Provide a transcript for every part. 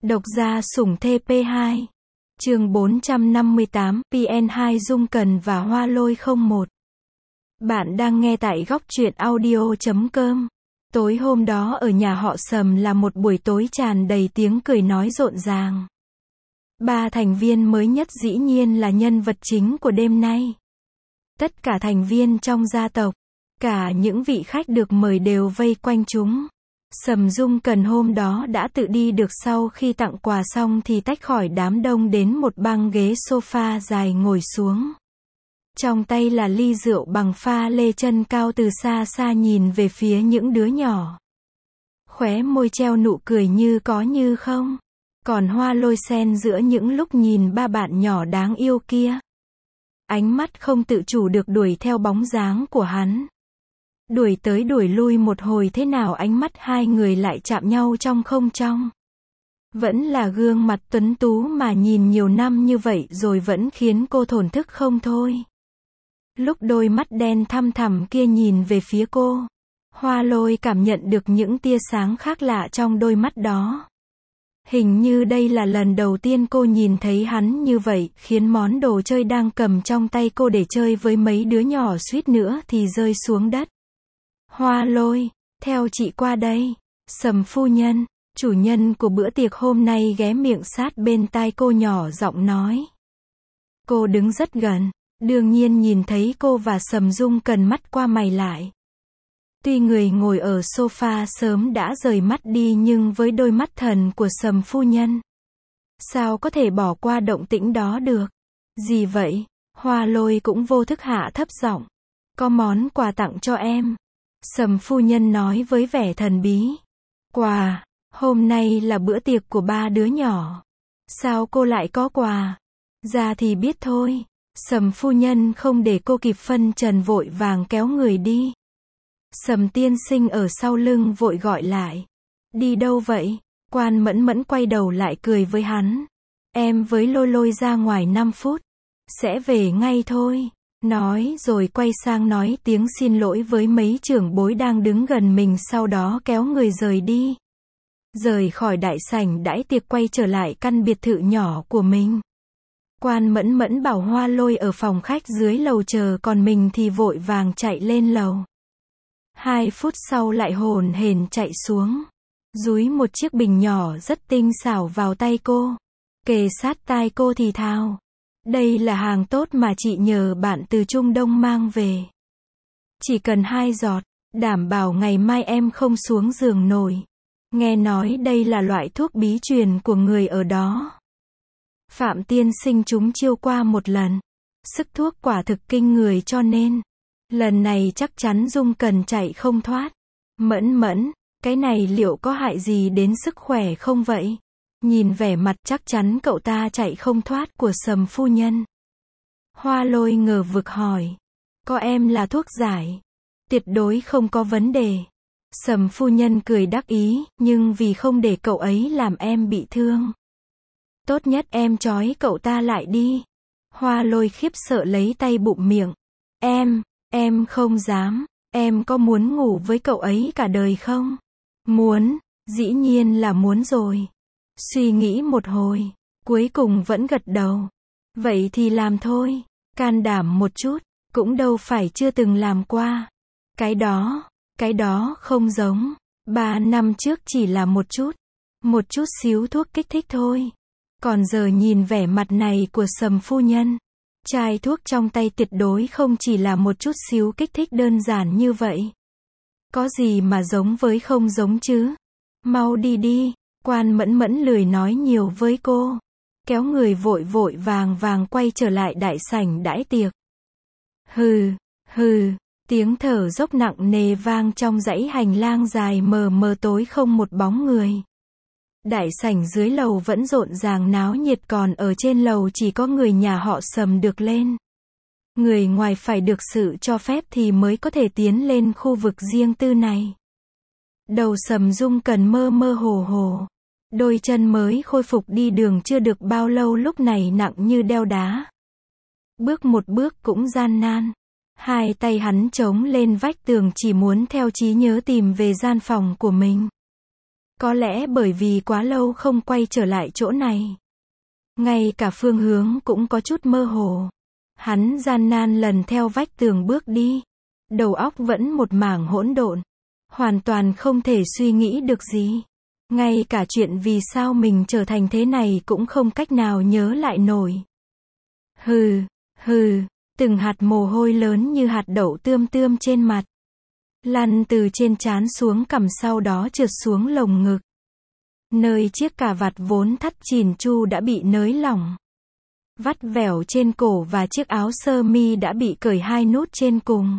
Độc gia sủng TP2. Chương 458, PN2 Dung Cần và Hoa Lôi 01. Bạn đang nghe tại góc truyện audio.com. Tối hôm đó ở nhà họ Sầm là một buổi tối tràn đầy tiếng cười nói rộn ràng. 3 thành viên mới nhất dĩ nhiên là nhân vật chính của đêm nay. Tất cả thành viên trong gia tộc, cả những vị khách được mời đều vây quanh chúng. Sầm Dung Cần hôm đó đã tự đi được, sau khi tặng quà xong thì tách khỏi đám đông đến một băng ghế sofa dài ngồi xuống. Trong tay là ly rượu bằng pha lê, chân cao từ xa xa nhìn về phía những đứa nhỏ. Khóe môi treo nụ cười như có như không. Còn Hoa Lôi xen giữa những lúc nhìn ba bạn nhỏ đáng yêu kia. Ánh mắt không tự chủ được đuổi theo bóng dáng của hắn. Đuổi tới đuổi lui một hồi, thế nào ánh mắt hai người lại chạm nhau trong không trong. Vẫn là gương mặt tuấn tú mà nhìn nhiều năm như vậy rồi vẫn khiến cô thổn thức không thôi. Lúc đôi mắt đen thăm thẳm kia nhìn về phía cô, Hoa Lôi cảm nhận được những tia sáng khác lạ trong đôi mắt đó. Hình như đây là lần đầu tiên cô nhìn thấy hắn như vậy, khiến món đồ chơi đang cầm trong tay cô để chơi với mấy đứa nhỏ suýt nữa thì rơi xuống đất. Hoa Lôi, theo chị qua đây. Sầm phu nhân, chủ nhân của bữa tiệc hôm nay ghé miệng sát bên tai cô nhỏ giọng nói. Cô đứng rất gần, đương nhiên nhìn thấy cô và Sầm Dung Cần mắt qua mày lại. Tuy người ngồi ở sofa sớm đã rời mắt đi, nhưng với đôi mắt thần của Sầm phu nhân, sao có thể bỏ qua động tĩnh đó được? Gì vậy? Hoa Lôi cũng vô thức hạ thấp giọng. Có món quà tặng cho em. Sầm phu nhân nói với vẻ thần bí. Quà? Hôm nay là bữa tiệc của 3 đứa nhỏ. Sao cô lại có quà? Ra thì biết thôi. Sầm phu nhân không để cô kịp phân trần vội vàng kéo người đi. Sầm tiên sinh ở sau lưng vội gọi lại. Đi đâu vậy? Quan Mẫn Mẫn quay đầu lại cười với hắn. Em với Lôi Lôi ra ngoài 5 phút. Sẽ về ngay thôi. Nói rồi quay sang nói tiếng xin lỗi với mấy trưởng bối đang đứng gần mình, sau đó kéo người rời đi. Rời khỏi đại sảnh đãi tiệc, quay trở lại căn biệt thự nhỏ của mình. Quan Mẫn Mẫn bảo Hoa Lôi ở phòng khách dưới lầu chờ, còn mình thì vội vàng chạy lên lầu. 2 phút sau lại hồn hển chạy xuống. Dúi một chiếc bình nhỏ rất tinh xảo vào tay cô. Kề sát tai cô thì thào. Đây là hàng tốt mà chị nhờ bạn từ Trung Đông mang về. Chỉ cần 2 giọt, đảm bảo ngày mai em không xuống giường nổi. Nghe nói đây là loại thuốc bí truyền của người ở đó. Phạm tiên sinh chúng chiêu qua một lần. Sức thuốc quả thực kinh người, cho nên lần này chắc chắn Dung Cần chạy không thoát. Mẫn Mẫn, cái này liệu có hại gì đến sức khỏe không vậy? Nhìn vẻ mặt chắc chắn cậu ta chạy không thoát của Sầm phu nhân, Hoa Lôi ngờ vực hỏi. Có em là thuốc giải. Tuyệt đối không có vấn đề. Sầm phu nhân cười đắc ý, nhưng vì không để cậu ấy làm em bị thương, tốt nhất em trói cậu ta lại đi. Hoa Lôi khiếp sợ lấy tay bụm miệng. Em không dám. Em có muốn ngủ với cậu ấy cả đời không? Muốn, dĩ nhiên là muốn rồi. Suy nghĩ một hồi, cuối cùng vẫn gật đầu. Vậy thì làm thôi. Can đảm một chút, cũng đâu phải chưa từng làm qua. Cái đó không giống. 3 năm trước chỉ là một chút xíu thuốc kích thích thôi. Còn giờ nhìn vẻ mặt này của Sầm phu nhân, chai thuốc trong tay tuyệt đối không chỉ là một chút xíu kích thích đơn giản như vậy. Có gì mà giống với không giống chứ? Mau đi đi. Quan Mẫn Mẫn lười nói nhiều với cô, kéo người vội vàng quay trở lại đại sảnh đãi tiệc. Hừ, tiếng thở dốc nặng nề vang trong dãy hành lang dài mờ mờ tối không một bóng người. Đại sảnh dưới lầu vẫn rộn ràng náo nhiệt, còn ở trên lầu chỉ có người nhà họ Sầm được lên. Người ngoài phải được sự cho phép thì mới có thể tiến lên khu vực riêng tư này. Đầu Sầm Dung Cần mơ mơ hồ. Đôi chân mới khôi phục đi đường chưa được bao lâu lúc này nặng như đeo đá. Bước một bước cũng gian nan. 2 tay hắn chống lên vách tường, chỉ muốn theo trí nhớ tìm về gian phòng của mình. Có lẽ bởi vì quá lâu không quay trở lại chỗ này. Ngay cả phương hướng cũng có chút mơ hồ. Hắn gian nan lần theo vách tường bước đi. Đầu óc vẫn một mảng hỗn độn. Hoàn toàn không thể suy nghĩ được gì. Ngay cả chuyện vì sao mình trở thành thế này cũng không cách nào nhớ lại nổi. Hừ, hừ, từng hạt mồ hôi lớn như hạt đậu tươm tươm trên mặt. Lăn từ trên trán xuống cằm sau đó trượt xuống lồng ngực. Nơi chiếc cà vạt vốn thắt chỉn chu đã bị nới lỏng. Vắt vẻo trên cổ và chiếc áo sơ mi đã bị cởi 2 nút trên cùng.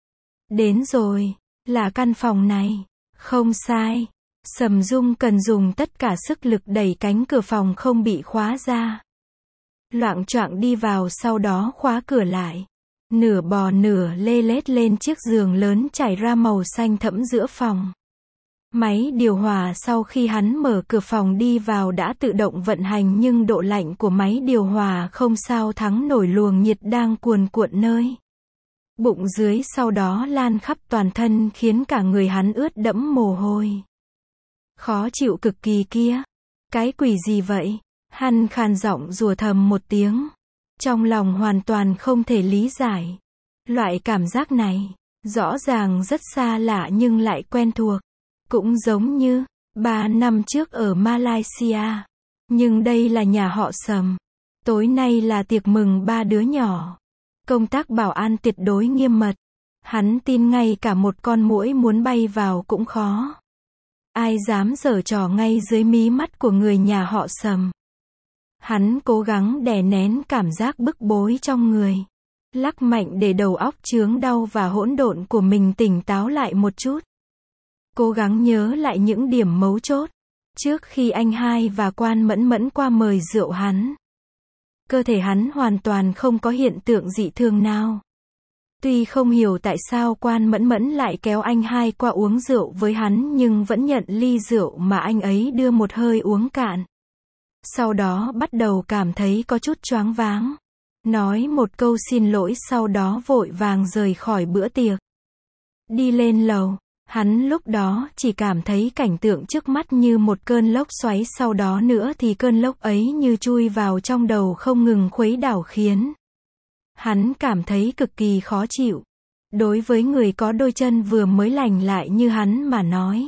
Đến rồi, là căn phòng này. Không sai. Sầm Dung cần dùng tất cả sức lực đẩy cánh cửa phòng không bị khóa ra. Loạng choạng đi vào sau đó khóa cửa lại. Nửa bò nửa lê lết lên chiếc giường lớn trải ra màu xanh thẫm giữa phòng. Máy điều hòa sau khi hắn mở cửa phòng đi vào đã tự động vận hành nhưng độ lạnh của máy điều hòa không sao thắng nổi luồng nhiệt đang cuồn cuộn nơi bụng dưới sau đó lan khắp toàn thân khiến cả người hắn ướt đẫm mồ hôi. Khó chịu cực kỳ kia. Cái quỷ gì vậy? Hắn khàn giọng rủa thầm một tiếng. Trong lòng hoàn toàn không thể lý giải. Loại cảm giác này, rõ ràng rất xa lạ nhưng lại quen thuộc. Cũng giống như 3 năm trước ở Malaysia. Nhưng đây là nhà họ Sầm. Tối nay là tiệc mừng 3 đứa nhỏ. Công tác bảo an tuyệt đối nghiêm mật. Hắn tin ngay cả một con muỗi muốn bay vào cũng khó. Ai dám giở trò ngay dưới mí mắt của người nhà họ Sầm. Hắn cố gắng đè nén cảm giác bức bối trong người. Lắc mạnh để đầu óc chướng đau và hỗn độn của mình tỉnh táo lại một chút. Cố gắng nhớ lại những điểm mấu chốt. Trước khi anh hai và Quan Mẫn Mẫn qua mời rượu hắn. Cơ thể hắn hoàn toàn không có hiện tượng dị thường nào. Tuy không hiểu tại sao Quan Mẫn Mẫn lại kéo anh hai qua uống rượu với hắn nhưng vẫn nhận ly rượu mà anh ấy đưa một hơi uống cạn. Sau đó bắt đầu cảm thấy có chút choáng váng. Nói một câu xin lỗi sau đó vội vàng rời khỏi bữa tiệc. Đi lên lầu, hắn lúc đó chỉ cảm thấy cảnh tượng trước mắt như một cơn lốc xoáy sau đó nữa thì cơn lốc ấy như chui vào trong đầu không ngừng khuấy đảo khiến hắn cảm thấy cực kỳ khó chịu. Đối với người có đôi chân vừa mới lành lại như hắn mà nói.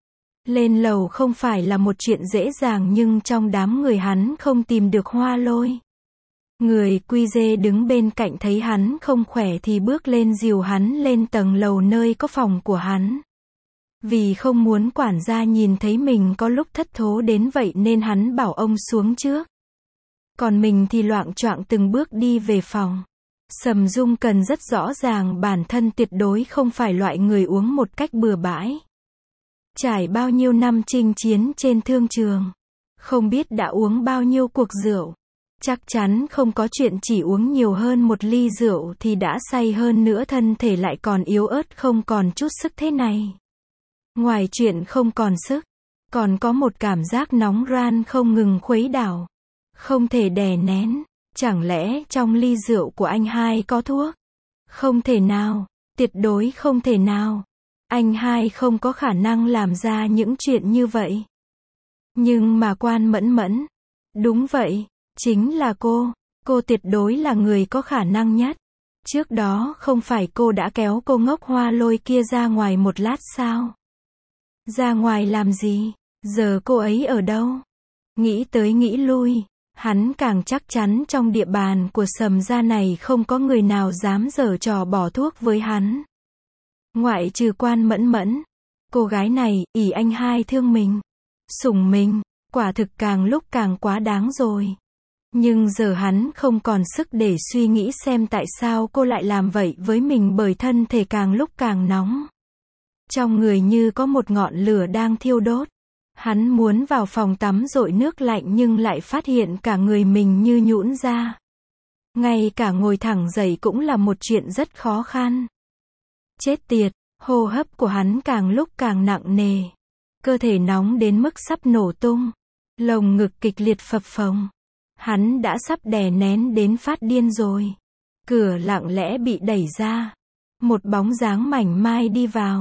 Lên lầu không phải là một chuyện dễ dàng nhưng trong đám người hắn không tìm được Hoa Lôi. Người quy dê đứng bên cạnh thấy hắn không khỏe thì bước lên dìu hắn lên tầng lầu nơi có phòng của hắn. Vì không muốn quản gia nhìn thấy mình có lúc thất thố đến vậy nên hắn bảo ông xuống trước. Còn mình thì loạng choạng từng bước đi về phòng. Sầm Dung Cần rất rõ ràng bản thân tuyệt đối không phải loại người uống một cách bừa bãi. Trải bao nhiêu năm chinh chiến trên thương trường. Không biết đã uống bao nhiêu cuộc rượu. Chắc chắn không có chuyện chỉ uống nhiều hơn một ly rượu thì đã say hơn nữa thân thể lại còn yếu ớt không còn chút sức thế này. Ngoài chuyện không còn sức, còn có một cảm giác nóng ran không ngừng khuấy đảo. Không thể đè nén. Chẳng lẽ trong ly rượu của anh hai có thuốc? Không thể nào. Tuyệt đối không thể nào. Anh hai không có khả năng làm ra những chuyện như vậy. Nhưng mà Quan Mẫn Mẫn. Đúng vậy. Chính là cô. Cô tuyệt đối là người có khả năng nhất. Trước đó không phải cô đã kéo cô ngốc Hoa Lôi kia ra ngoài một lát sao? Ra ngoài làm gì? Giờ cô ấy ở đâu? Nghĩ tới nghĩ lui. Hắn càng chắc chắn trong địa bàn của Sầm gia này không có người nào dám giở trò bỏ thuốc với hắn. Ngoại trừ Quan Mẫn Mẫn. Cô gái này, ỷ anh hai thương mình. Sủng mình. Quả thực càng lúc càng quá đáng rồi. Nhưng giờ hắn không còn sức để suy nghĩ xem tại sao cô lại làm vậy với mình bởi thân thể càng lúc càng nóng. Trong người như có một ngọn lửa đang thiêu đốt. Hắn muốn vào phòng tắm dội nước lạnh nhưng lại phát hiện cả người mình như nhũn ra. Ngay cả ngồi thẳng dậy cũng là một chuyện rất khó khăn. Chết tiệt, hô hấp của hắn càng lúc càng nặng nề. Cơ thể nóng đến mức sắp nổ tung. Lồng ngực kịch liệt phập phồng. Hắn đã sắp đè nén đến phát điên rồi. Cửa lặng lẽ bị đẩy ra. Một bóng dáng mảnh mai đi vào.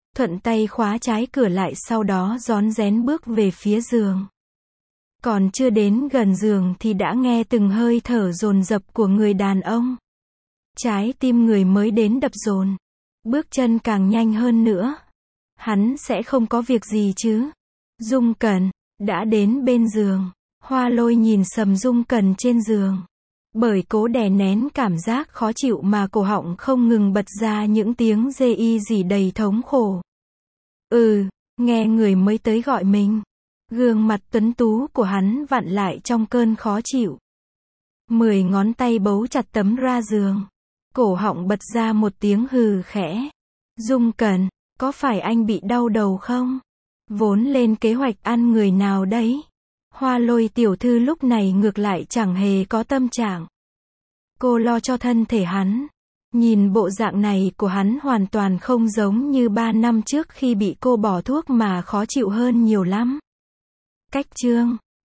thuận tay khóa trái cửa lại sau đó rón rén bước về phía giường. Còn chưa đến gần giường thì đã nghe từng hơi thở dồn dập của người đàn ông. Trái tim người mới đến đập dồn. Bước chân càng nhanh hơn nữa. Hắn sẽ không có việc gì chứ? Dung Cẩn đã đến bên giường. Hoa Lôi nhìn Sầm Dung Cẩn trên giường. Bởi cố đè nén cảm giác khó chịu mà cổ họng không ngừng bật ra những tiếng rê y rỉ đầy thống khổ. Nghe người mới tới gọi mình. Gương mặt tuấn tú của hắn vặn lại trong cơn khó chịu. 10 ngón tay bấu chặt tấm ra giường. Cổ họng bật ra một tiếng hừ khẽ. Dung Cẩn, có phải anh bị đau đầu không? Vốn lên kế hoạch ăn người nào đấy? Hoa Lôi tiểu thư lúc này ngược lại chẳng hề có tâm trạng. Cô lo cho thân thể hắn. Nhìn bộ dạng này của hắn hoàn toàn không giống như 3 năm trước khi bị cô bỏ thuốc mà khó chịu hơn nhiều lắm. Cách chương